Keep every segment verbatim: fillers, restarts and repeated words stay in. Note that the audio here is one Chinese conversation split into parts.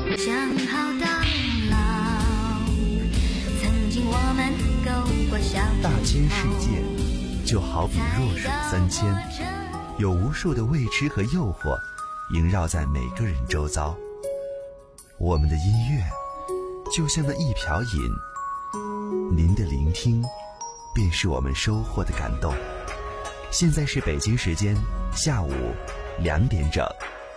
想好到老，曾经我们勾过小大千世界就好比弱水三千，有无数的未知和诱惑萦绕在每个人周遭。我们的音乐就像那一瓢饮，您的聆听便是我们收获的感动。现在是北京时间下午两点整。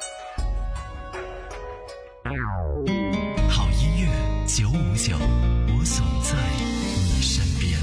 好音乐九五九，我总在你身边。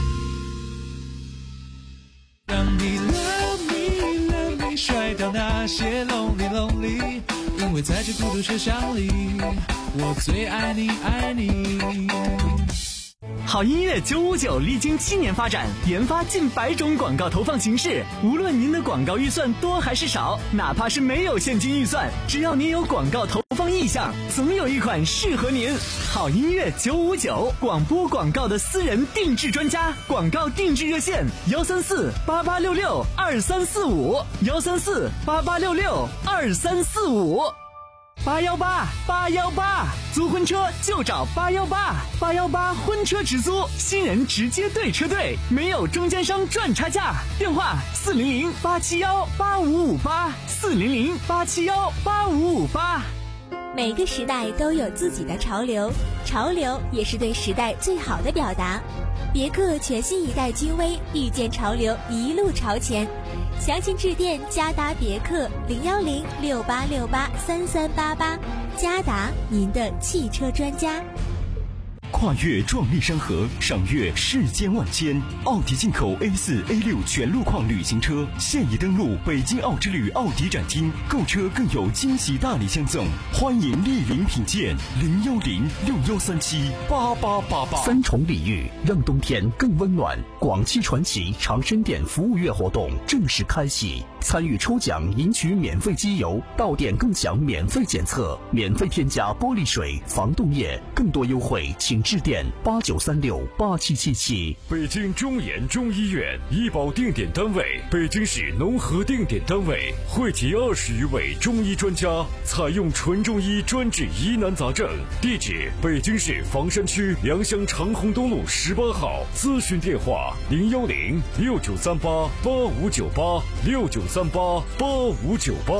让你 love me love me， 甩掉那些 lonely lonely， 因为在这孤独车厢里，我最爱你爱你。 好音乐九五九历经七年发展，研发近百种广告投放形式。无论您的广告预算多还是少，哪怕是没有现金预算，只要您有广告投放意向，总有一款适合您。好音乐九五九，广播广告的私人定制专家，广告定制热线幺三四八八六六二三四五幺三四八八六六二三四五。八幺八八幺八，租婚车就找八幺八八幺八婚车直租，新人直接对车队，没有中间商赚差价。电话四零零八七幺八五五八四零零八七幺八五五八。 每个时代都有自己的潮流，潮流也是对时代最好的表达。别克全新一代君威，遇见潮流，一路朝前。详情致电嘉达别克零幺零六八六八三三八八，嘉达您的汽车专家。 跨越壮丽山河，赏阅世间万千。奥迪进口 A 四 A 六 全路况旅行车现已登陆北京奥之旅奥迪展厅，购车更有惊喜大礼相赠，欢迎莅临品鉴。零幺零六幺三七八八八八。 三重礼遇，让冬天更温暖。广汽传祺长生店服务月活动正式开启，参与抽奖赢取免费机油，到店更享免费检测，免费添加玻璃水、防冻液，更多优惠请致电八九三六八七七七。 北京中研中医院医保定点单位，北京市农合定点单位，汇集二十余位中医专家，采用纯中医专治疑难杂症。地址：北京市房山区良乡长虹东路十八号。咨询电话：零幺零六九三八八五九八六九三八八五九八。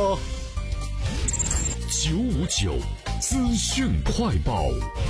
九五九资讯快报。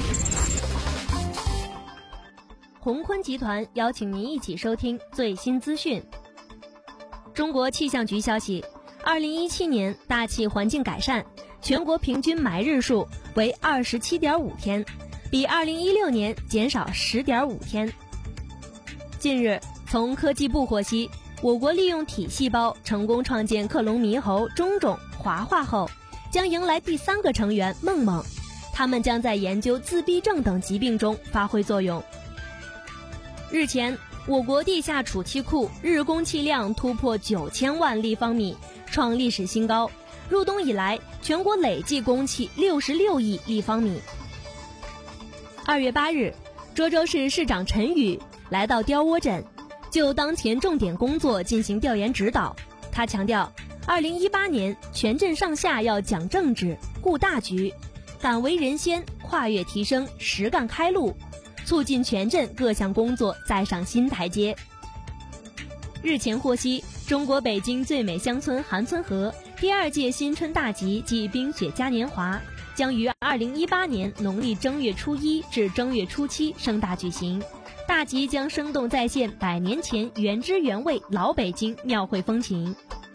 鸿鲲集团邀请您一起收听最新资讯。中国气象局消息，二零一七年大气环境改善，全国平均霾日数为 二十七点五 天，比二零一六年减少 十点五 天。近日，从科技部获悉，我国利用体细胞成功创建克隆猕猴中种华化后，将迎来第三个成员梦梦，他们将在研究自闭症等疾病中发挥作用。日前，我国地下储气库日供气量突破九千万立方米，创历史新高。入冬以来，全国累计供气六十六亿立方米。二月八日，涿州市市长陈宇来到雕窝镇，就当前重点工作进行调研指导。他强调，二零一八年全镇上下要讲政治、顾大局，敢为人先，跨越提升，实干开路，促进全镇各项工作再上新台阶。日前获悉，中国北京最美乡村韩村河第二届新春大集暨冰雪嘉年华将于二零一八年农历正月初一至正月初七盛大举行。大集将生动再现百年前原汁原味老北京庙会风情。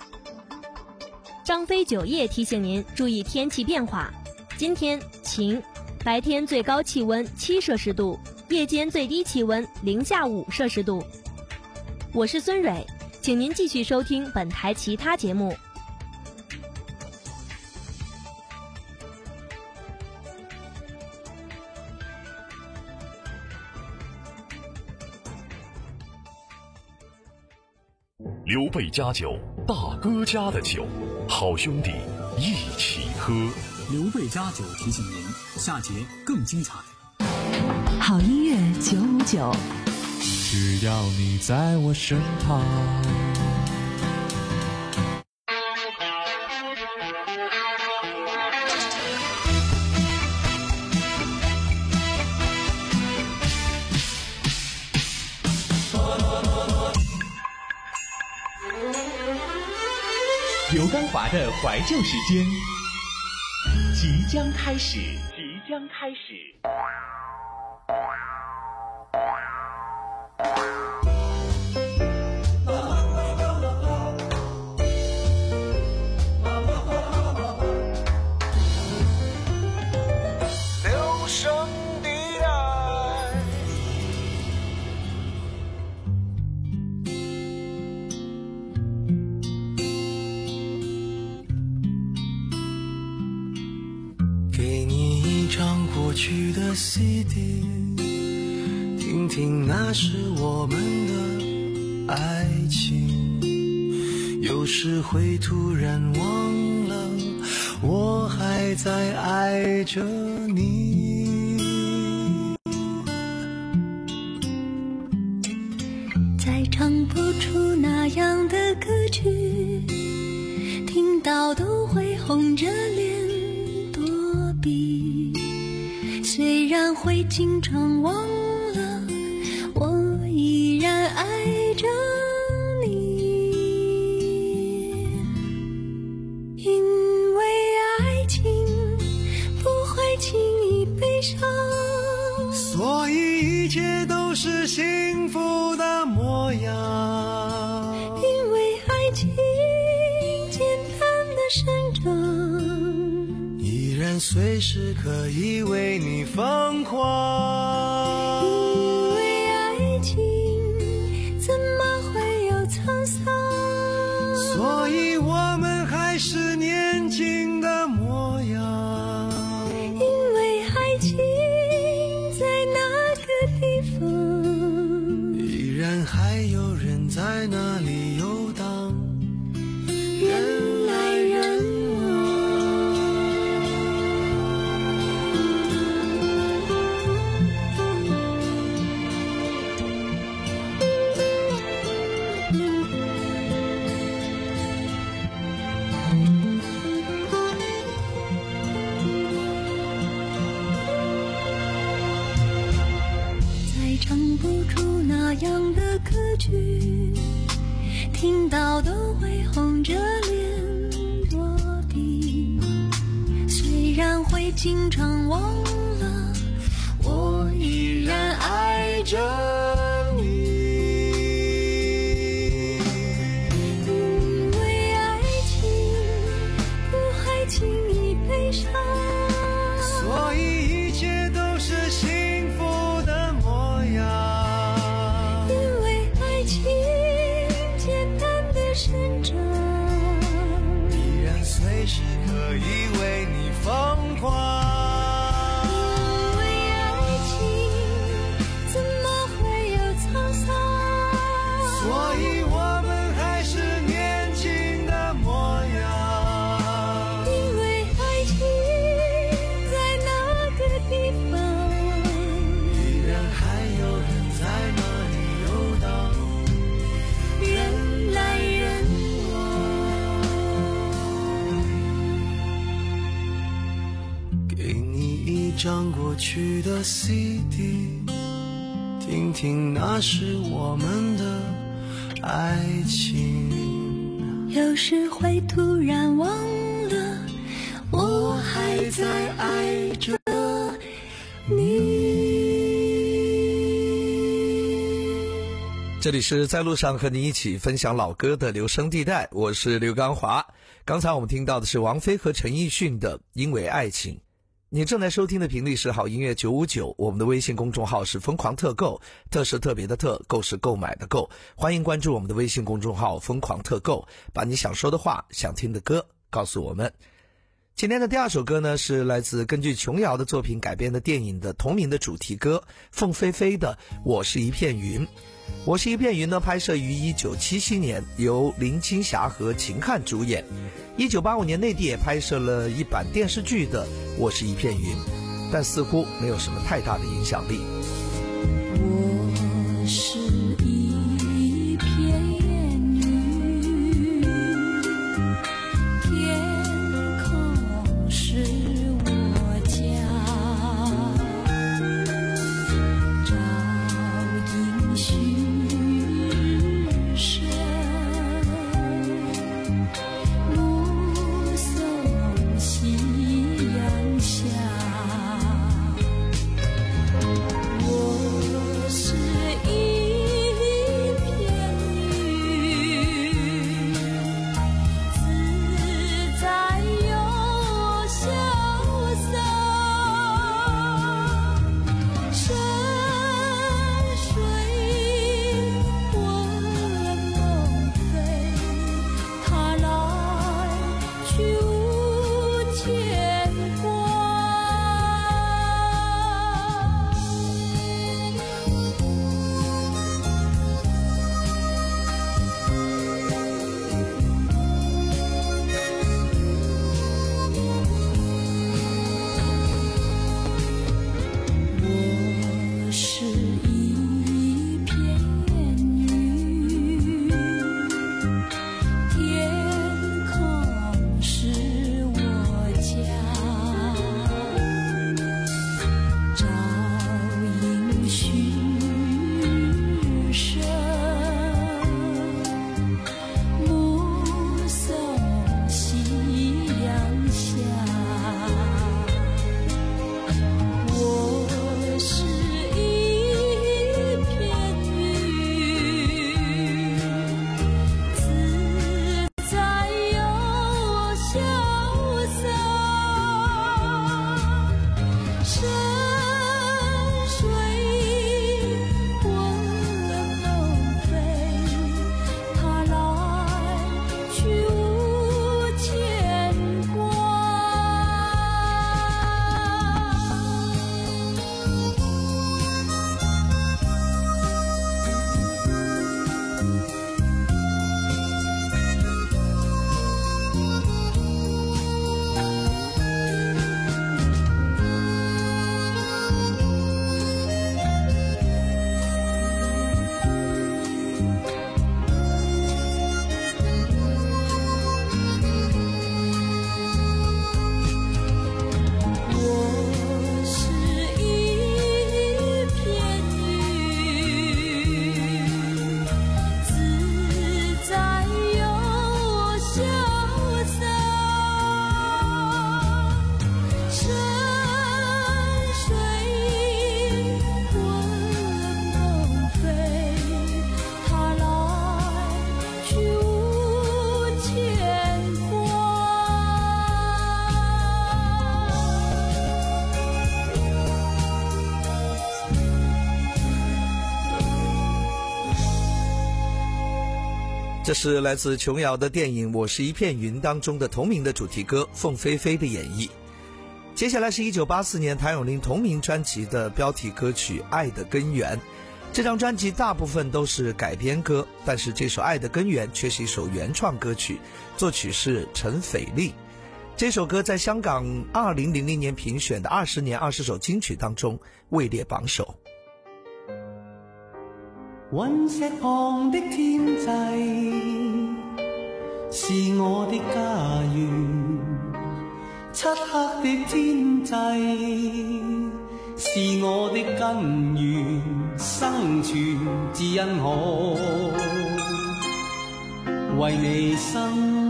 张飞酒业提醒您注意天气变化，今天晴，白天最高气温七摄氏度，夜间最低气温零下五摄氏度。我是孙蕊，请您继续收听本台其他节目。 刘备家酒，大哥家的酒，好兄弟一起喝。 刘备家酒提醒您，下节更精彩。 好音乐九五九， 只要你在我身旁。 刘刚华的怀旧时间即将开始，即将开始。 留声地带，给你一张过去的 C D， 听听那是我们的爱情，有时会突然忘了我还在爱着你。 再唱不出那样的歌曲，听到都会红着脸躲避，虽然会经常忘了我依然爱着你，因为爱情不会轻易悲伤， 所以一切都是幸福的模样， 因为爱情简单的生长， 依然随时可以为你疯狂， 因为爱情怎么会有沧桑， 所以我们还是年轻的模样， 因为爱情在那个地方， 依然还有人在那里游荡， 人来人再唱不出那样的歌曲，听到都会红着脸躲避，虽然会经常忘了我依然爱着你，因为爱情不会轻易悲伤， 所以一切都是幸福的模样， 因为爱情简单的生长， 依然随时可以为你疯狂， 因为爱情怎么会有沧桑， 所以我们还是年轻的模样， 因为爱情在那个地方， 依然还有人在那里游荡， 人来人往， 给你一张过去的 C D， 听听那是我们的爱情， 有时会突然忘了我还在爱着你。 这里是在路上和你一起分享老歌的留声地带，我是刘刚华。刚才我们听到的是王菲和陈奕迅的《因为爱情》。你正在收听的频率是好音乐九五九，我们的微信公众号是疯狂特购，特是特别的特，购是购买的购。欢迎关注我们的微信公众号疯狂特购，把你想说的话、想听的歌告诉我们。今天的第二首歌呢，是来自根据琼瑶的作品改编的电影的同名的主题歌，凤飞飞的《我是一片云》。我是一片云呢，拍摄于一九七七年，由林青霞和秦汉主演。一九八五年内地也拍摄了一版电视剧的《我是一片云》，但似乎没有什么太大的影响力。 我是一片云，天空是我家，照映旭日升， 这是来自琼瑶的电影《我是一片云》当中的同名的主题歌，凤飞飞的演绎。接下来是一九八四年谭咏麟同名专辑的标题歌曲《爱的根源》。这张专辑大部分都是改编歌，但是这首《爱的根源》却是一首原创歌曲，作曲是陈斐利。这首歌在香港二零零零年评选的二十年二十首金曲当中位列榜首。 雲石旁的天際是我的家園，漆黑的天際是我的根源，生存只因可為你生。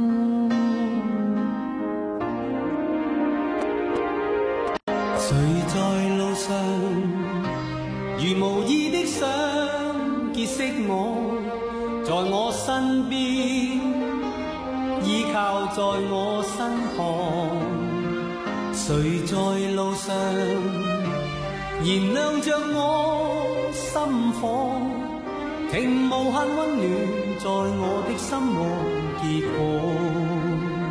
誰在路上如無意的想結識我，在我身邊，依靠在我身旁。誰在路上燃亮着我心火，停無限溫暖在我的心窩結果。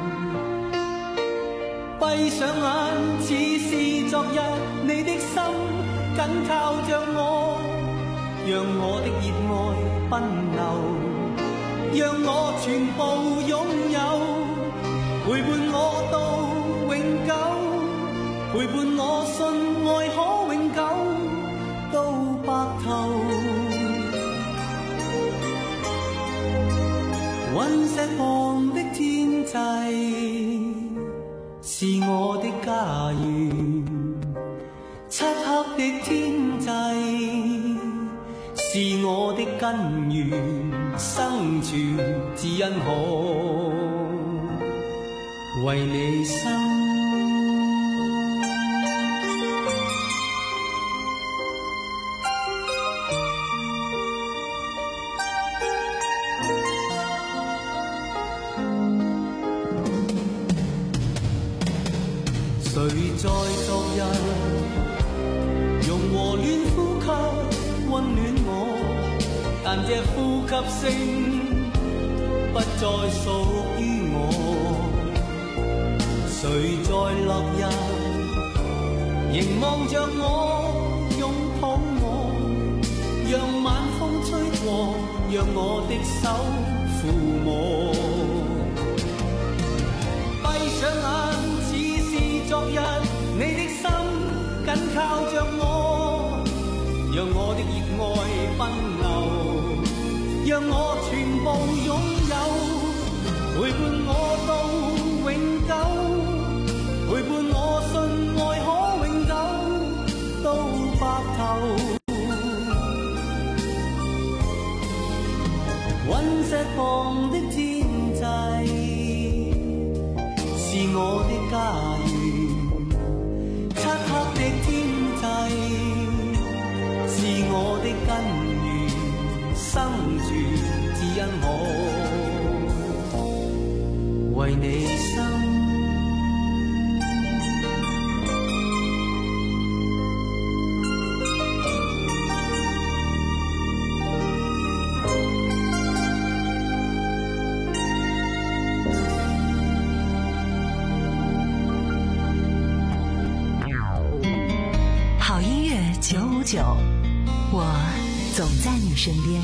閉上眼似是昨日，你的心緊靠着我，讓我的熱愛奔流，讓我全部擁有，陪伴我到永久，陪伴我信愛可永久到白頭。隕石旁的天際是我的家園，漆黑的天際是我的根源，生存只因可為你生。誰在昨日用和暖呼吸溫暖我，但這呼吸聲不再屬於我。誰在落日凝望着我，擁抱我，讓晚風吹過，讓我的手撫摸。閉上眼昨日你的心緊靠着我，讓我的熱愛奔流，讓我全部擁有，陪伴我到永久，陪伴我信愛可永久到白頭。隕石旁的天際是我的家園，漆黑的天際是我的根源，生存只因可為你生。 九五九，我总在你身边。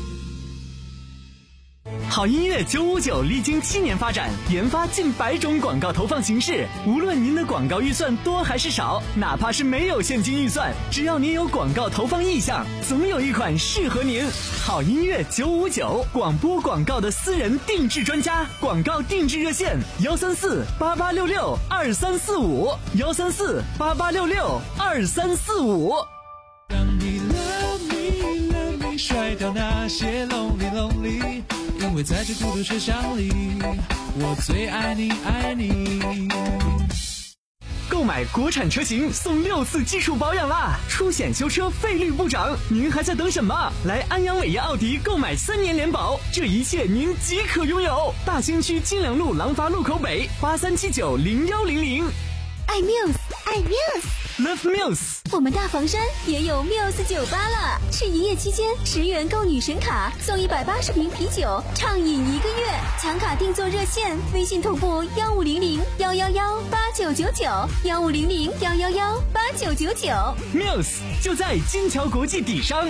好音乐九五九历经七年发展，研发近百种广告投放形式。无论您的广告预算多还是少，哪怕是没有现金预算，只要您有广告投放意向，总有一款适合您。好音乐九五九，广播广告的私人定制专家，广告定制热线：幺三四八八六六二三四五，幺三四八八六六二三四五。 让你 love me love me 甩掉那些 lonely lonely， 因为在这孤独车厢里，我最爱你爱你。 购买国产车型送六次基础保养啦，出险修车费率不涨，您还在等什么？来安阳伟业奥迪购买三年联保，这一切您即可拥有。大兴区金良路廊坊路口北八三七九零幺零零。 爱 Muse 爱 Muse。 Love Muse。 我们大房山也有 Muse 酒吧了，是营业期间十元购女神卡送一百八十瓶啤酒，畅饮一个月。抢卡订座热线：微信同步幺五零零幺幺幺八九九九幺五零零幺幺幺八九九九。 Muse 就在金桥国际底商。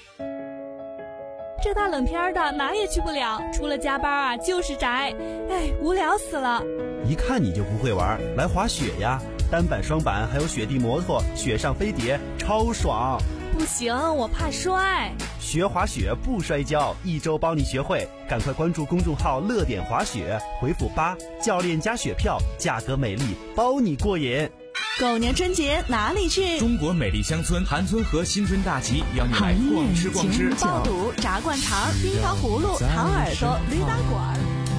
这大冷天的哪也去不了，除了加班啊就是宅，哎，无聊死了。 一看你就不会玩，来滑雪呀，单板双板还有雪地摩托，雪上飞碟超爽。 不行，我怕摔。 学滑雪不摔跤，一周帮你学会，赶快关注公众号乐点滑雪，回复八，教练加雪票，价格美丽，包你过瘾。 狗年春节哪里去？ 中国美丽乡村韩村和新春大集邀你来逛吃逛吃， 爆肚、炸灌肠、冰糖葫芦、糖耳朵、驴打滚。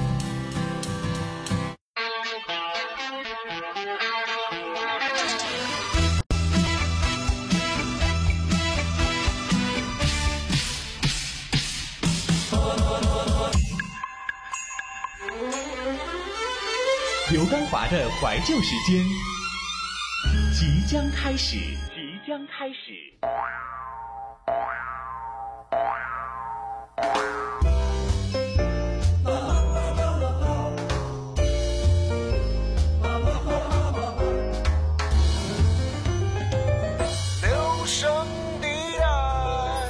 刘刚华的怀旧时间即将开始，即将开始。 留声地带。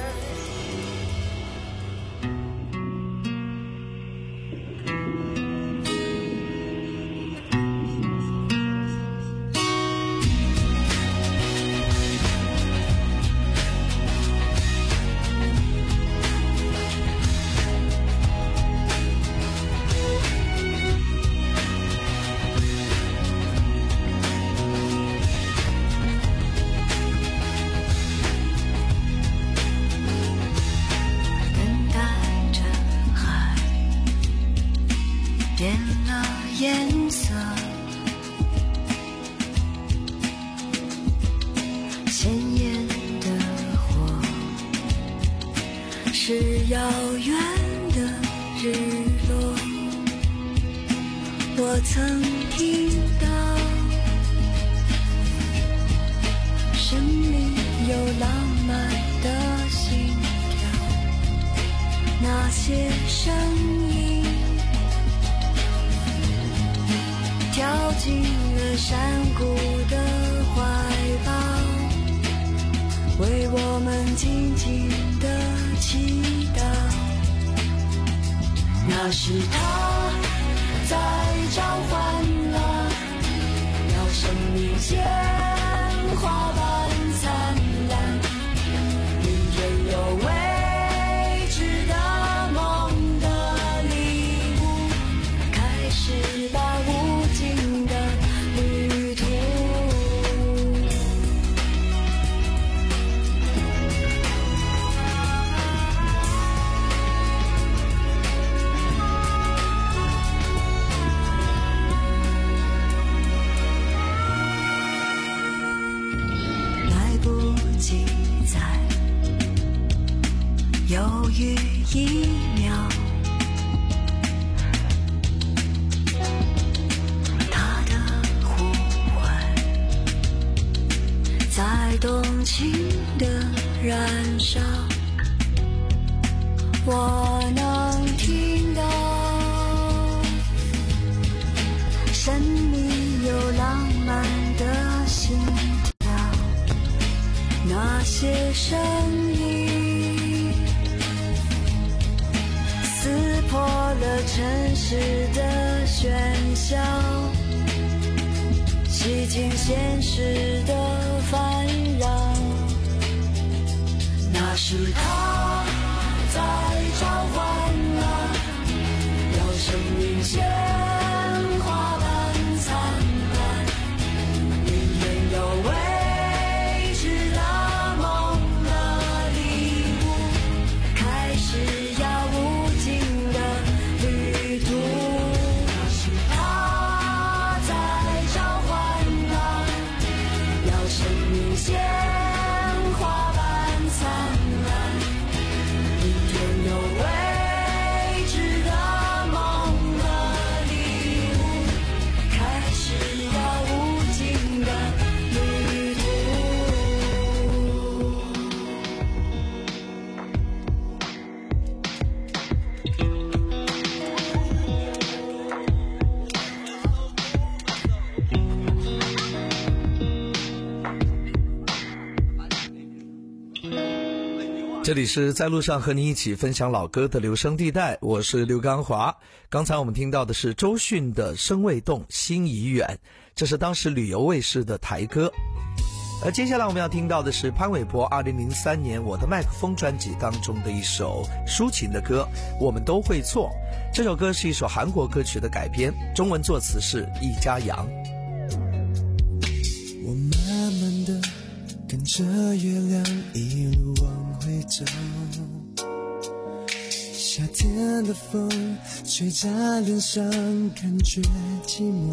颜色，鲜艳的火，是遥远的日落。我曾听到，生命有浪漫的心跳，那些声音跳进了山谷的怀抱，为我们静静的祈祷。那是他在召唤了，让生命鲜花般灿烂，领人有未知的梦的礼物，开始吧无尽的旅途。来不及再犹豫一秒，他的呼唤在动情的燃烧，我能听到生命有浪漫的心跳，那些声音撕破了城市的喧嚣，洗净现实的烦扰。那是他在召唤了，让生命鲜花般灿烂，领人有未知的梦的礼物，开始呀无尽的旅途。那是他在召唤了，让生命鲜花般灿烂， 这里是在路上和你一起分享老歌的留声地带，我是刘刚华。刚才我们听到的是周迅的《声未动心已远》，这是当时旅游卫视的台歌。而接下来我们要听到的是潘玮柏二零零三年《我的麦克风》专辑当中的一首抒情的歌《我们都会错》。这首歌是一首韩国歌曲的改编，中文作词是易家扬。 我慢慢的跟着月亮一路往回走，夏天的风吹在脸上，感觉寂寞。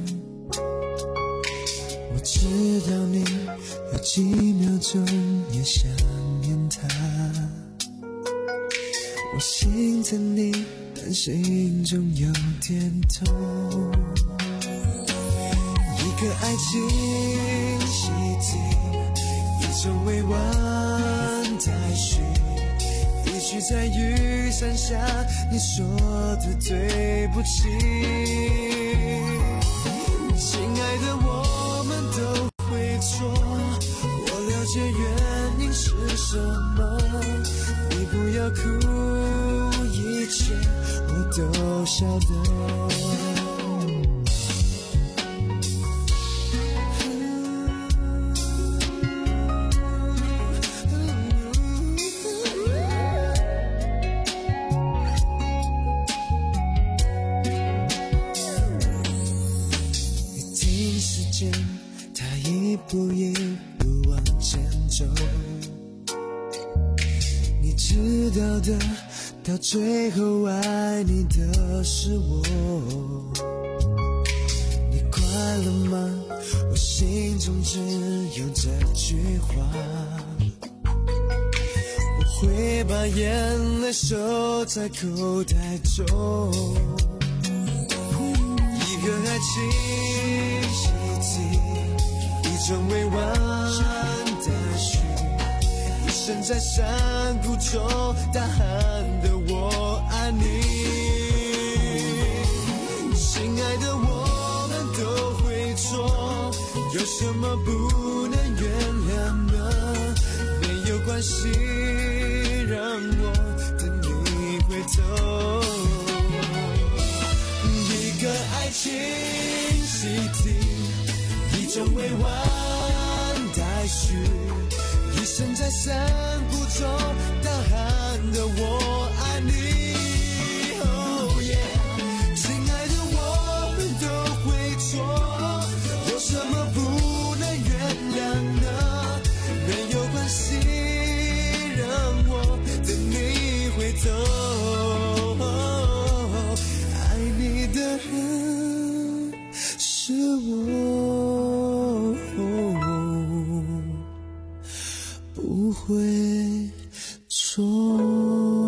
我知道你有几秒钟也想念他，我心疼你，但心中有点痛。一个爱情习题，一种委婉待续，一句在雨伞下你说的对不起。亲爱的，我们都会错，我了解原因是什么，你不要哭，一切我都晓得。一步一步往前走，你知道的，到最后爱你的是我。你快乐吗？我心中只有这句话，我会把眼泪收在口袋中。一个爱情习题，一种委婉待续，一生在山谷中大喊的我爱你。亲爱的，我们都会错，有什么不能原谅的？没有关系，让我等你回头。一个爱情习题，一种委婉待续，一生在山谷中大喊的我爱你。Oh yeah， 亲爱的，我们都会错，有什么不能原谅的？没有关系，让我等你回头。爱你的人是我，不会错。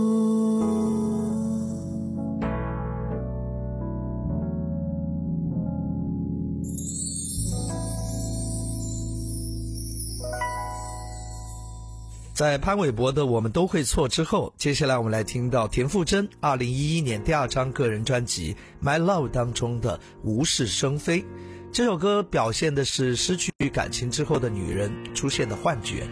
在潘玮柏的《我们都会错》之后，接下来我们来听到田馥甄二零一一年第二张个人专辑《My Love》当中的《无事生非》。这首歌表现的是失去感情之后的女人出现的幻觉。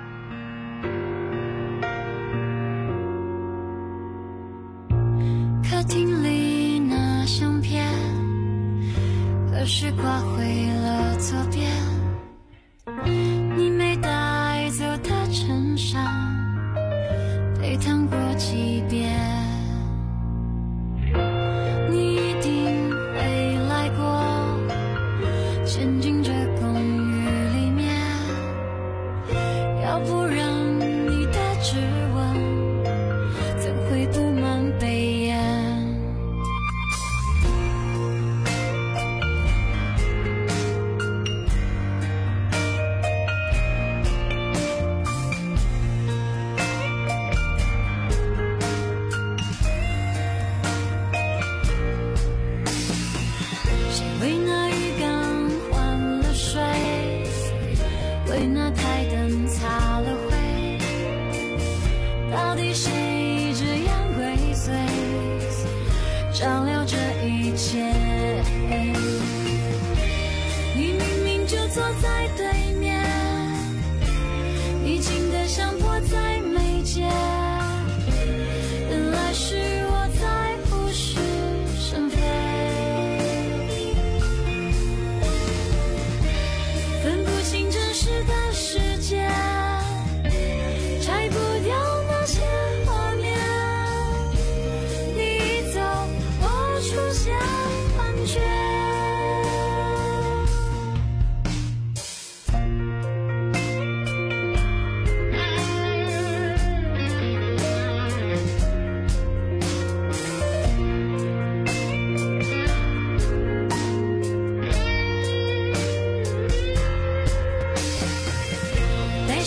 客厅里那相片，可是挂回了左边。你没带走的衬衫，被烫过几遍。你一定回来过，陷进这公寓里面，要不然你的指纹怎会布满背眼？为那浴缸换了水，为那台灯擦了灰，到底谁这样归随，照料这一切？你明明就坐在对面，你近得像迫在眉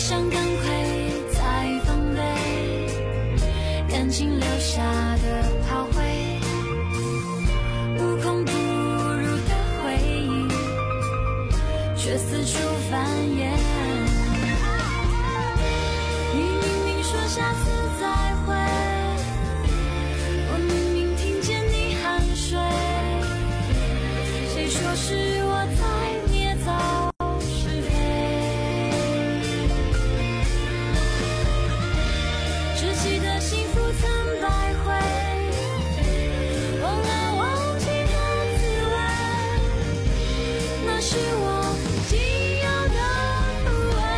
想赶快再防备，感情留下的炮灰，无孔不入的回忆，却四处繁衍。你明明说下次再会，我明明听见你酣睡，谁说是我在捏造是非？只记得幸福曾百回，忘了忘记的滋味，那是我仅有的抚慰。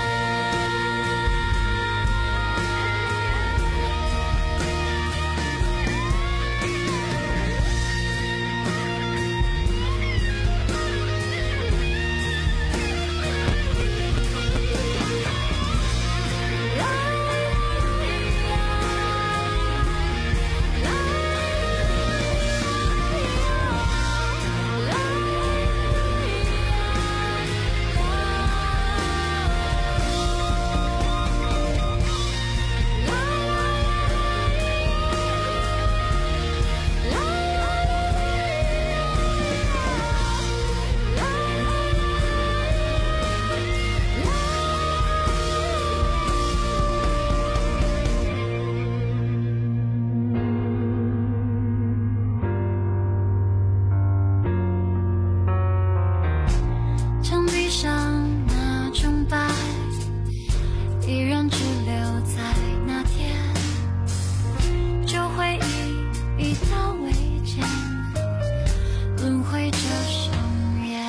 墙壁上那种白，依然只留在那天，旧回忆一刀未剪，轮回这生夜。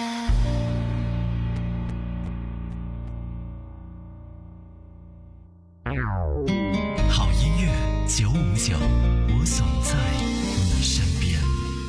好音乐九五九，我总在你身边。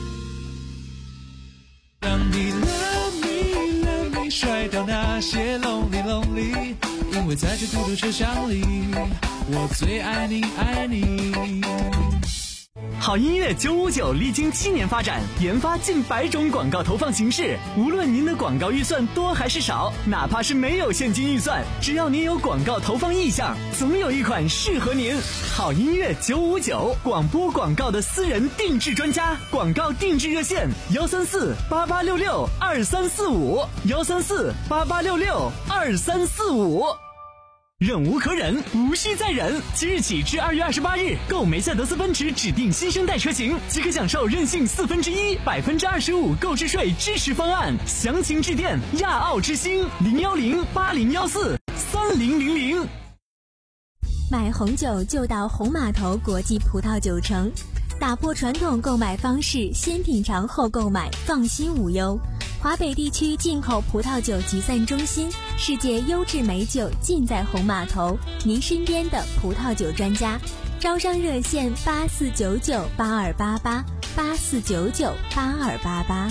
当你 love me love me 甩掉那些 lonely lonely， 因为在这孤独车厢里，我最爱你爱你。 好音乐九五九历经七年发展，研发近百种广告投放形式。无论您的广告预算多还是少，哪怕是没有现金预算，只要您有广告投放意向，总有一款适合您。好音乐九五九，广播广告的私人定制专家，广告定制热线：幺三四八八六六二三四五，幺三四八八六六二三四五。忍无可忍，无需再忍。即日起至二月二十八日，购梅赛德斯奔驰指定新生代车型，即可享受任性四分之一、百分之二十五购置税支持方案。详情致电亚奥之星零幺零八零幺四三零零零。 买红酒就到红码头国际葡萄酒城，打破传统购买方式，先品尝后购买，放心无忧。华北地区进口葡萄酒集散中心，世界优质美酒尽在红码头，您身边的葡萄酒专家。招商热线八四九九八二八八八四九九八二八八。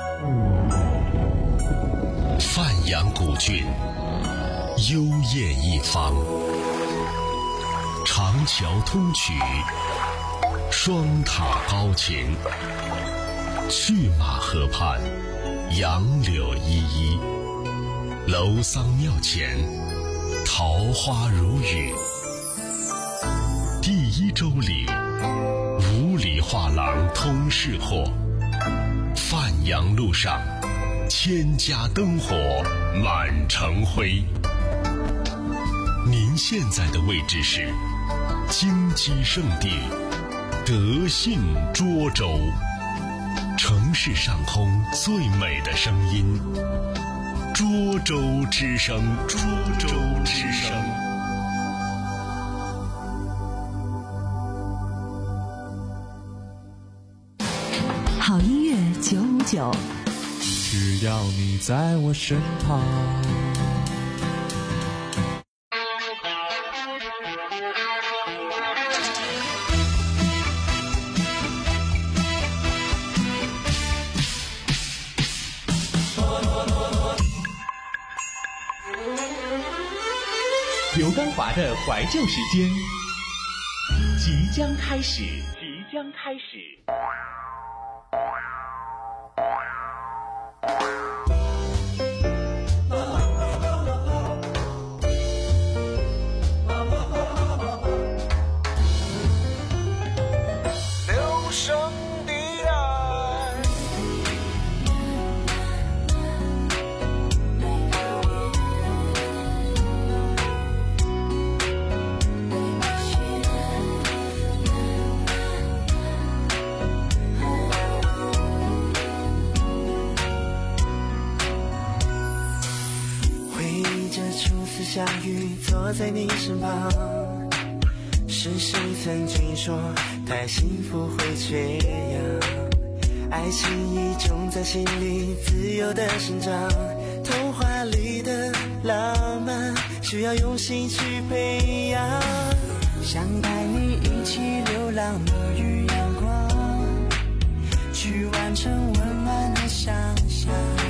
范阳古郡，幽艳一方，长桥通衢，双塔高擎，去马河畔，杨柳依依，楼桑庙前，桃花如雨。第一周里，五里画廊通市货，范阳路上，千家灯火满城辉。您现在的位置是金鸡圣地德信涿州，城市上空最美的声音，涿州之声，涿州之声。 好音乐九五九， 只要你在我身旁。 刘刚华的怀旧时间即将开始，即将开始。 初次相遇，坐在你身旁，是谁曾经说太幸福会缺氧？爱情已种在心里自由的生长，童话里的浪漫需要用心去培养，想带你一起流浪沐浴阳光，去完成温暖的想象，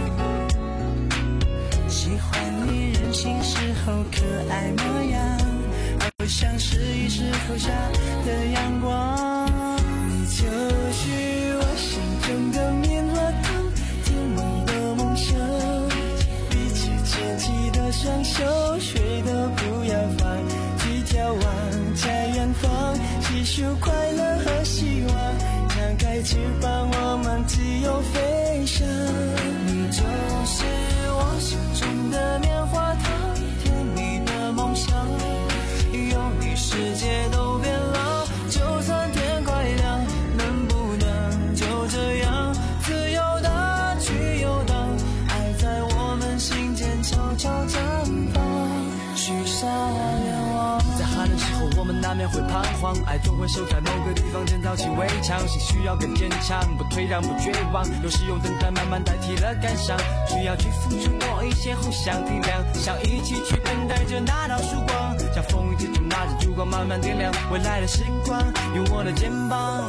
喜欢你任性时候可爱模样，好像是一时投下的阳光，你就是我心中的棉花糖，甜蜜的梦想，彼此牵起的双手，谁都不要放弃，眺望在远方，细数快乐和希望，张开翅膀我们自由飞翔，你就是我心中的棉花糖，甜蜜的梦想，有你世界都变了，就算天快亮，能不能就这样自由的去游荡，爱在我们心间悄悄绽放，许下愿望。 在寒冷时候我们难免会彷徨，爱总会守在某个地方建造起围墙，心需要更坚强，不退让不绝望，有时用等待慢慢代替了感伤，需要去付出多一些，互相体谅，想一起去等待着那道曙光，像风雨之中拿着烛光慢慢点亮未来的时光，用我的肩膀。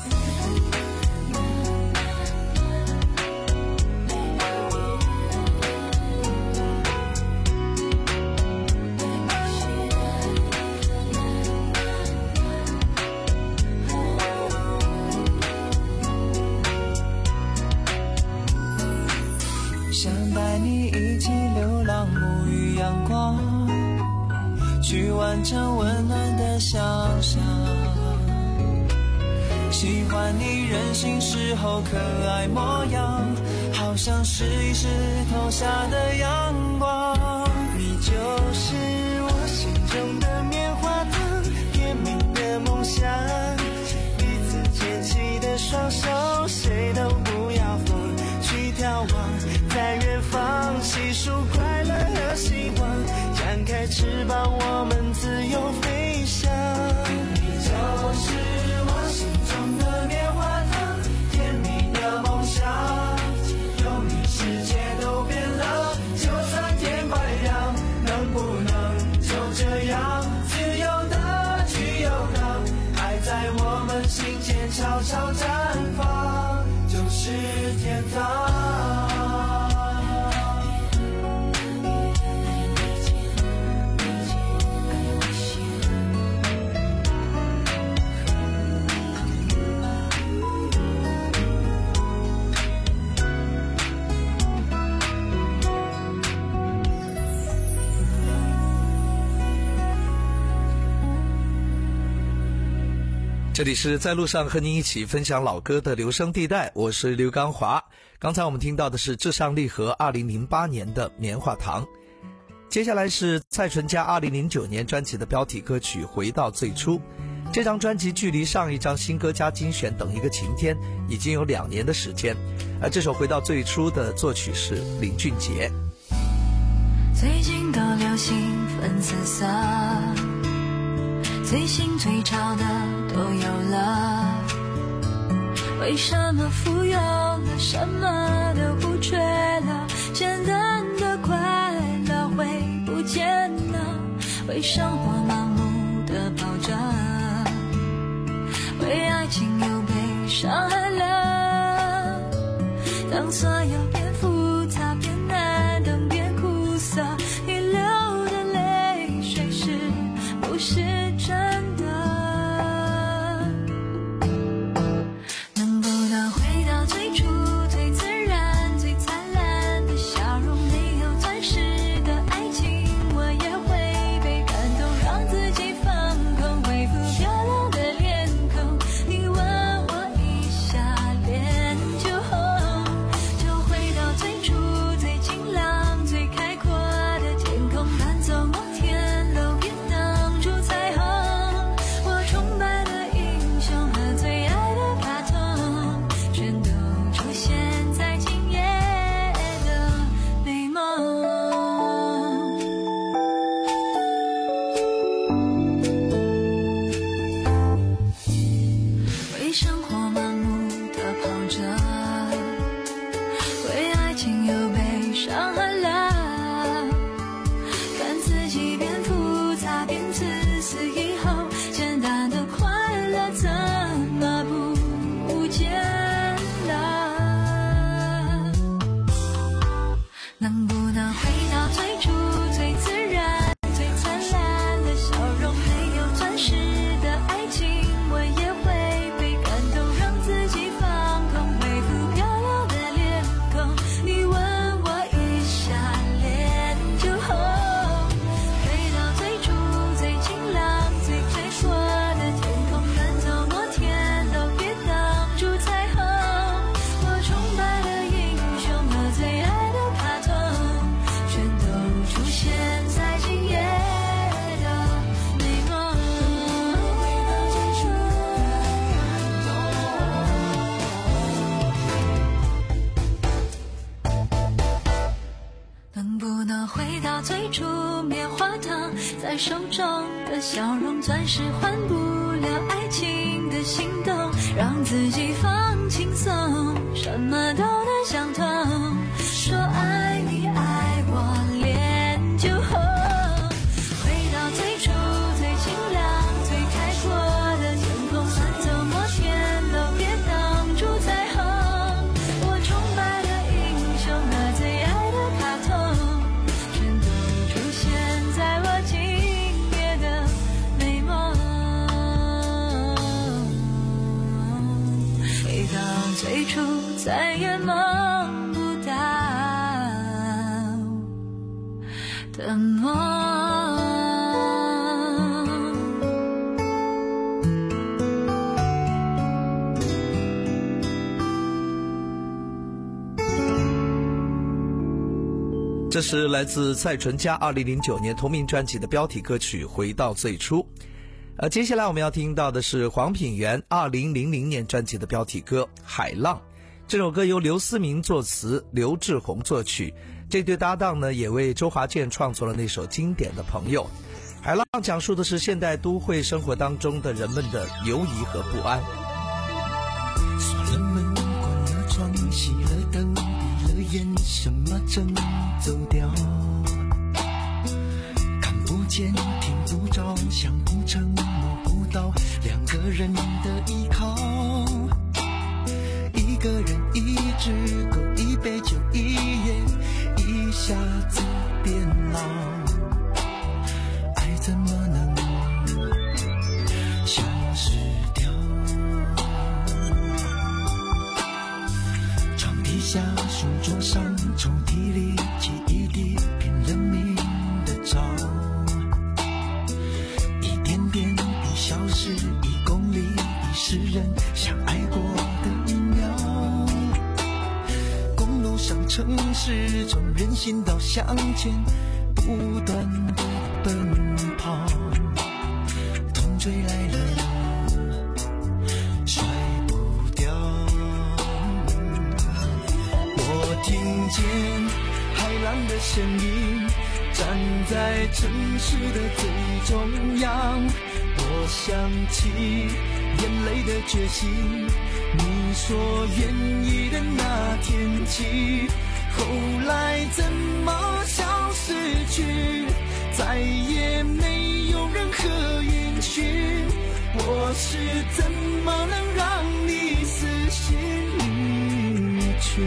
想带你一起流浪沐浴阳光，去完成温暖的想象，喜欢你任性时候可爱模样，好像是一时投下的阳光，你就是我心中的棉花糖，甜蜜的梦想，彼此牵起的双手，谁都不要放弃眺望，在远方细数快乐和希望，张开翅膀我们自由飞翔，你就是我心中的棉花糖，甜蜜的梦想，有你世界都变了，就算天快亮，能不能就这样自由的去游荡，爱在我们心间悄悄绽放，就是天堂。 这里是在路上和您一起分享老歌的留声地带，我是刘刚华。刚才我们听到的是至上励合二零零八年的棉花糖，接下来是蔡淳佳二零零九年专辑的标题歌曲回到最初。这张专辑距离上一张新歌加精选等一个晴天已经有两年的时间，而这首回到最初的作曲是林俊杰。 最近都流行粉紫色，最新最潮的都有了，为什么富有了什么都不缺了，简单的快乐会不见了，为生活盲目的跑着，为爱情又被伤害了，当所有变复杂变难等变苦涩，你流的泪水是不是真的，能不能回到最初最自然最灿烂的笑容，没有钻石的爱情我也会被感动，让自己放空，恢复漂亮的脸孔，你问我一下糖，在手中的笑容，暂时换不了爱情的心动，让自己放轻松，什么都能相通，说爱你爱我脸就红，回到最初最清亮最开阔的天空，反走摩天楼别挡住彩虹，我崇拜的英雄和最爱的卡通，全都出现在我今夜的美梦，回到最初再也梦不到的梦。 这是来自蔡淳佳二零零九年同名专辑的标题歌曲《回到最初》。呃，接下来我们要听到的是黄品源二零零零年专辑的标题歌《海浪》。这首歌由刘思明作词，刘志宏作曲。这对搭档呢，也为周华健创作了那首经典的《朋友》。海浪讲述的是现代都会生活当中的人们的犹疑和不安。 锁了门，关了窗，熄了灯，闭了眼，什么正走掉？看不见，听不着，想不成，摸不到，两个人的依靠。一个人，一只狗，一杯酒，一夜，一下子变老。爱怎么能消失掉？床底下，书桌上，抽屉里，记忆里，拼了命的找。一点点，一小时，一公里，一世人，相爱过的一秒。公路上，城市中，人行道向前，不断的奔跑。痛追来了，甩不掉。我听见海浪的声音，站在城市的最中央。我想起眼泪的决心，你说愿意的那天起，后来怎么消失去，再也没有任何音讯。我是怎么能让你死心离去？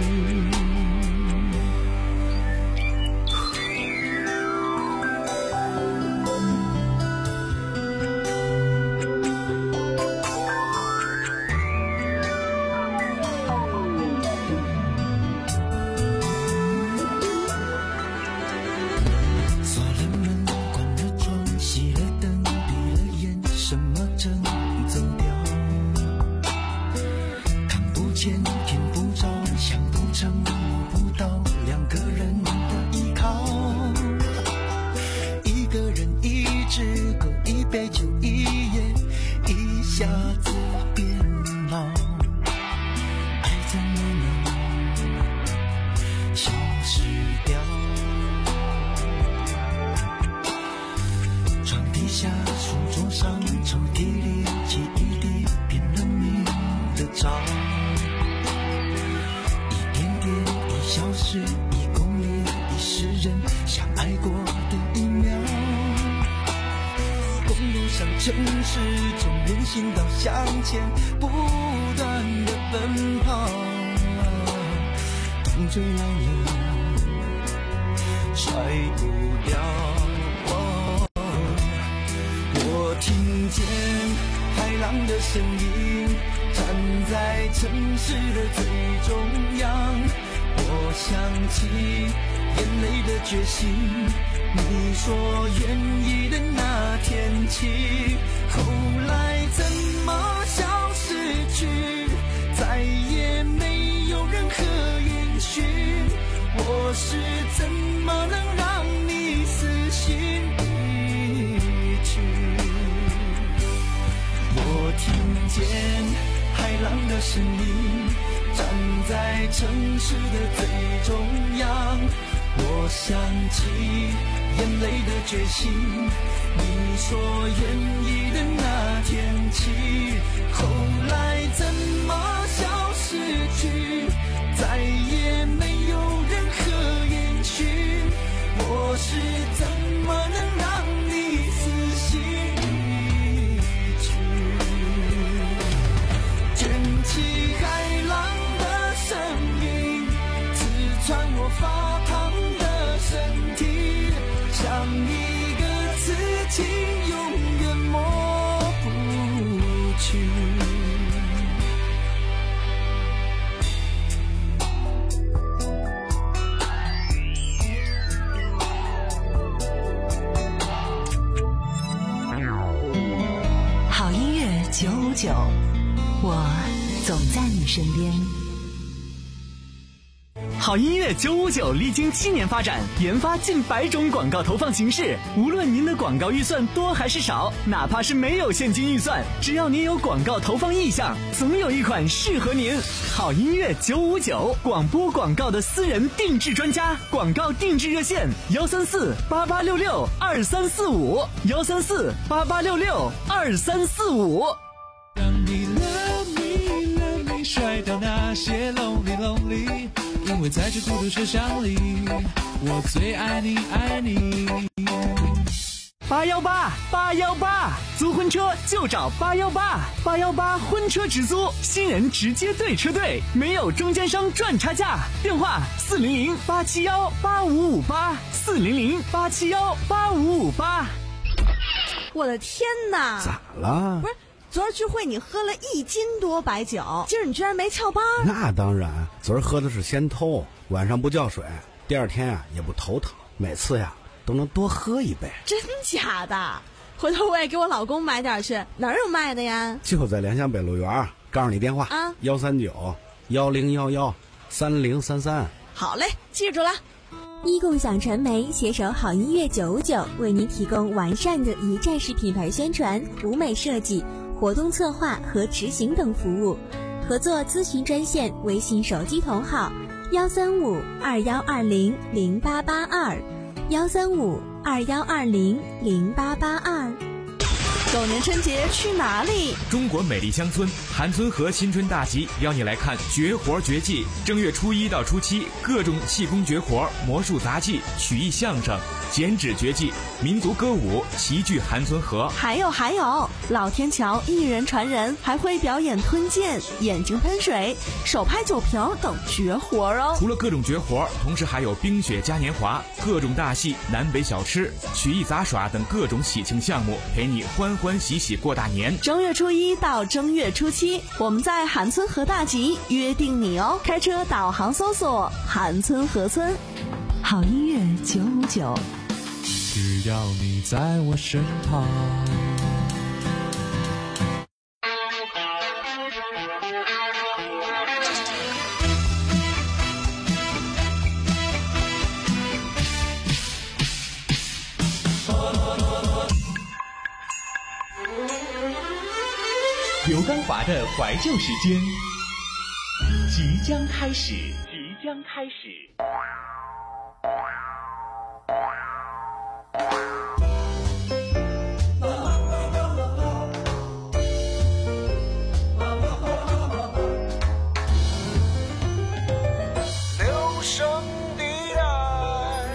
城市中人行道向前不断的奔跑，痛追来了甩不掉、哦、我听见海浪的声音，站在城市的最中央，我想起眼泪的决心，你说愿意的那天起，后来怎么消失去，再也没有任何音讯，我是怎么能让你死心离去？我听见海浪的声音，站在城市的最中央，我想起眼泪的决心。你说愿意的那天起，后来怎么消失去，再也没有任何音讯。我是怎么能让你死心离去？卷起海浪的声音，刺穿我发烫的身体，像一个刺青，永远抹不去。 好音乐九五九，我总在你身边。 好音乐九五九历经七年发展，研发近百种广告投放形式。无论您的广告预算多还是少，哪怕是没有现金预算，只要您有广告投放意向，总有一款适合您。好音乐九五九，广播广告的私人定制专家，广告定制热线：幺三四八八六六二三四五，幺三四八八六六二三四五。 让你 love me love me 甩掉那些 lonely lonely， 因为在这孤独车厢里，我最爱你爱你。 八幺八八幺八，租婚车就找八幺八，八幺八婚车直租，新人直接对车队，没有中间商赚差价。电话四零零八七幺八五五八，四零零八七幺八五五八。 我的天哪！ 咋了？ 不是。昨儿聚会你喝了一斤多白酒，今儿你居然没翘班？ 那当然，昨儿喝的是仙偷，晚上不叫水，第二天啊也不头疼，每次呀都能多喝一杯。 真假的？回头我也给我老公买点去，哪儿有卖的呀？ 就在良乡北路园，告诉你电话啊，幺三九幺零幺幺三零三三。 好嘞，记住了。 一共享传媒携手好音乐九五九，为您提供完善的一站式品牌宣传、舞美设计、活动策划和执行等服务。合作咨询专线：微信手机同号幺三五二幺二零零八八二，幺三五二幺二零零八八二。 狗年春节去哪里？ 中国美丽乡村韩村河新春大集邀你来看绝活绝技。正月初一到初七，各种气功绝活、魔术杂技、曲艺相声、剪纸绝技、民族歌舞齐聚韩村河。 还有还有，老天桥一人传人，还会表演吞剑、眼睛喷水、手拍酒瓶等绝活哦。 除了各种绝活，同时还有冰雪嘉年华、各种大戏、南北小吃、曲艺杂耍等各种喜庆项目，陪你欢欢喜喜过大年。 正月初一到正月初七，我们在韩村河大集约定你哦。开车导航搜索韩村河村。 好音乐九五九， 只要你在我身旁。 刘刚华的怀旧时间即将开始，即将开始。 留声地带。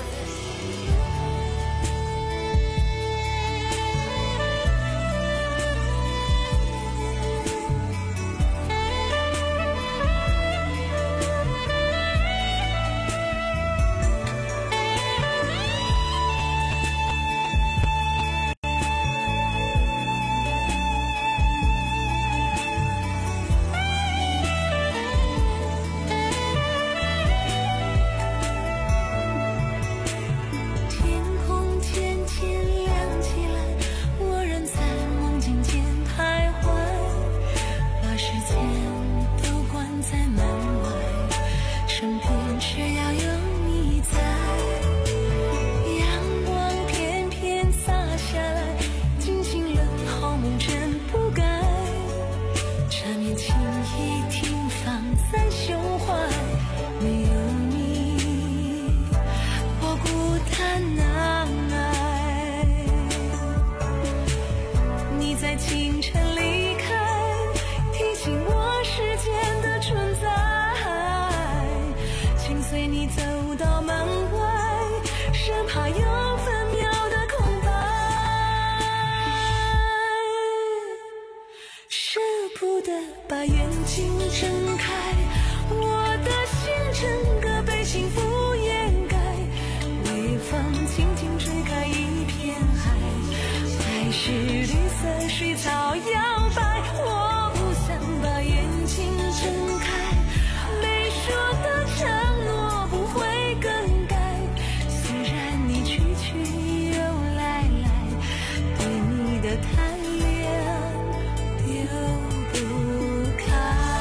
得把眼睛睁开，我的心整个被幸福掩盖，微风轻轻吹开一片海，海是绿色水草摇摆，我不想把眼睛睁开，没说的承诺不会更改，虽然你去去又来来，对你的贪恋丢不开。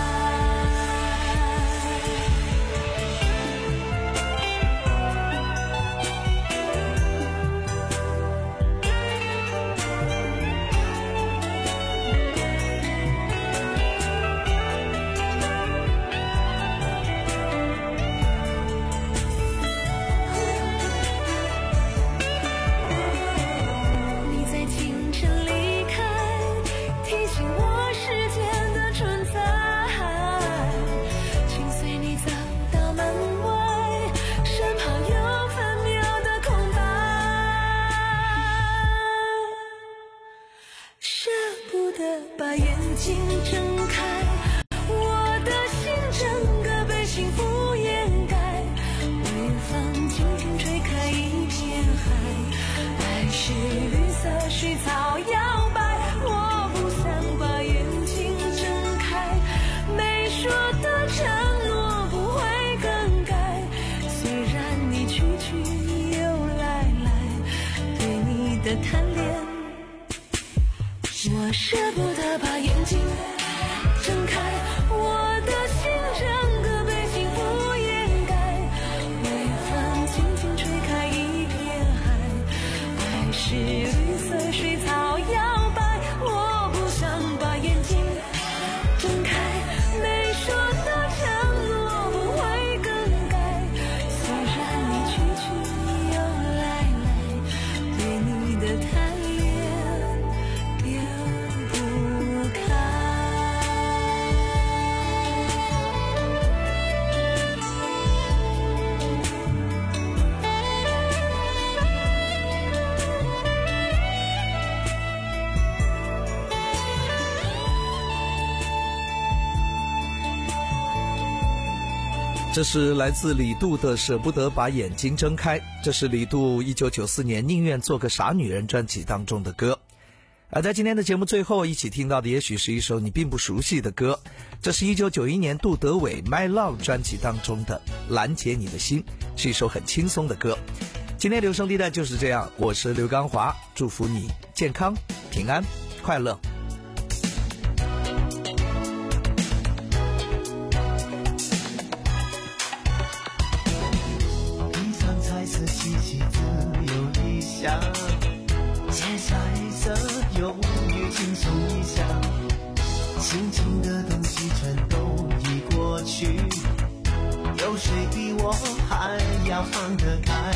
你在清晨离开，提醒我时间的存在，请随你走到门外，身旁有分秒的空白，舍不得把眼睛睁开，我的心整个被幸福掩盖，微风轻轻吹开一片海，爱是绿色水草摇摆，我不想把眼睛睁开，没说的承诺不会更改，虽然你去去又来来，对你的贪恋我舍不得把眼睛睁开，我的心整个被幸福掩盖，微风轻轻吹开一片海，爱是绿色水草摇摆，我不想把眼睛睁开，没说的承诺不会更改，虽然你去去又来来，对你的贪恋丢不开。 这是来自李杜的《舍不得把眼睛睁开》，这是李杜一九九四年《宁愿做个傻女人》专辑当中的歌。而在今天的节目最后一起听到的也许是一首你并不熟悉的歌，这是一九九一年杜德伟《My Love》专辑当中的《拦截你的心》，是一首很轻松的歌。今天留声地带就是这样，我是刘刚华，祝福你健康、平安、快乐。 一场彩色气息自由理想，写下黑色用于轻松一下，心情的东西全都已过去，有谁比我还要放得开？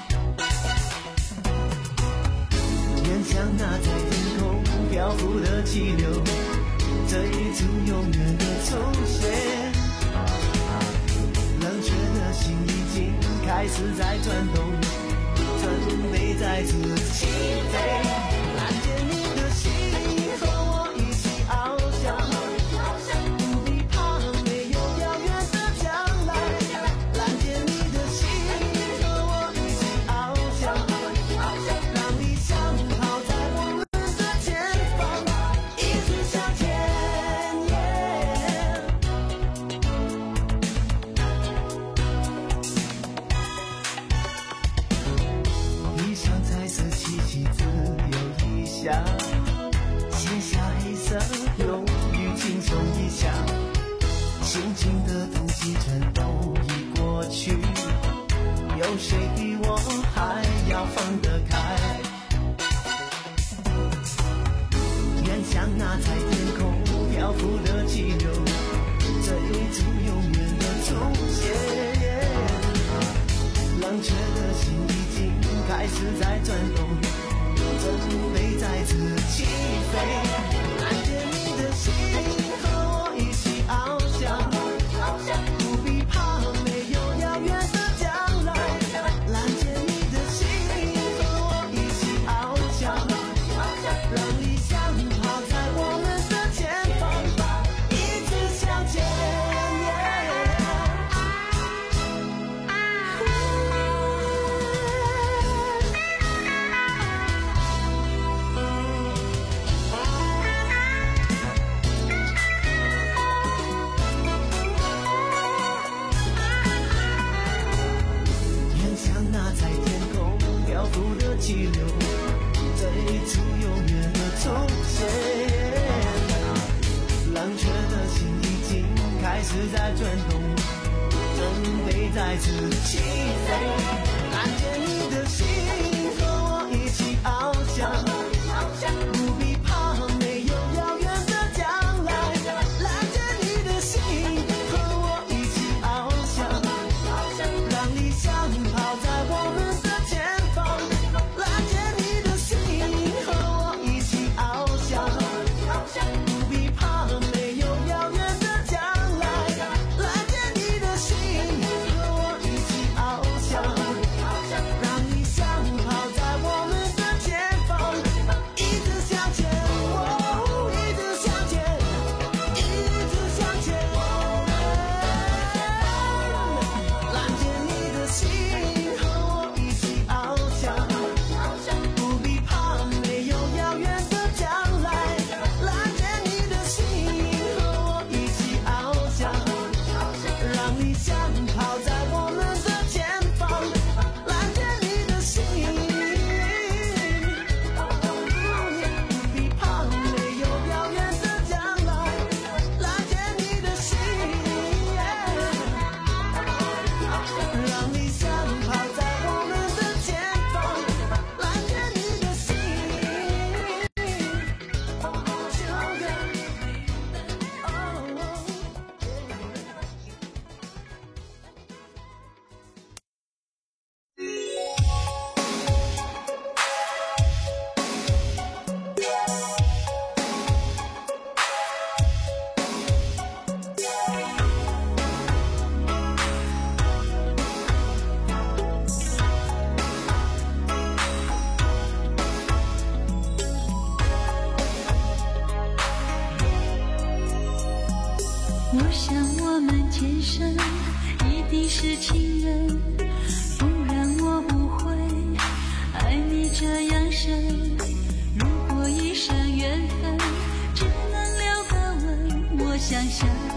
愿像那在天空漂浮的气流，这一组永远的重现。冷却的心已经开始在转动，准备再次起飞，拦截你的心，和我一起翱翔，不必怕没有遥远的将来，拦截你的心，和我一起翱翔，让理想跑在我们的前方，一直向前。一场彩色气息自由一下，写下黑色用于轻松一下，心情的东西全都已过去，有谁比我还要放得开？愿像那在天空漂浮的气流，这一组永远的重现。冷却的心已经开始在转动，准备再次起飞，拦截你的心，和我一起翱翔，不必怕没有遥远的将来，拦截你的心，和我一起翱翔，让理想跑在我们的前方， 一次永远的出现。冷却的心已经开始在转动，准备再次起飞。看见你的心和我一起翱翔，不必怕没有遥远的将来。拦着你的心和我一起翱翔，让理想跑在我们的前方。拦着你的心和我一起翱翔，不必怕没有遥远的将来。拦着你的心和我一起翱翔，让理想跑在我们的前方。一直向前，哦，一直向前，一直向前。拦着你的心和我一起翱翔，不必怕没有遥远的将来。拦着你的心和我一起翱翔，让理想跑在我们的前方。拦着你的心，不必怕没有遥远的将来。拦着你的心，让理想跑在我们的前方。拦着你的心， 我想我们前生一定是情人，不然我不会爱你这样深。如果一生缘分只能留个吻，我想想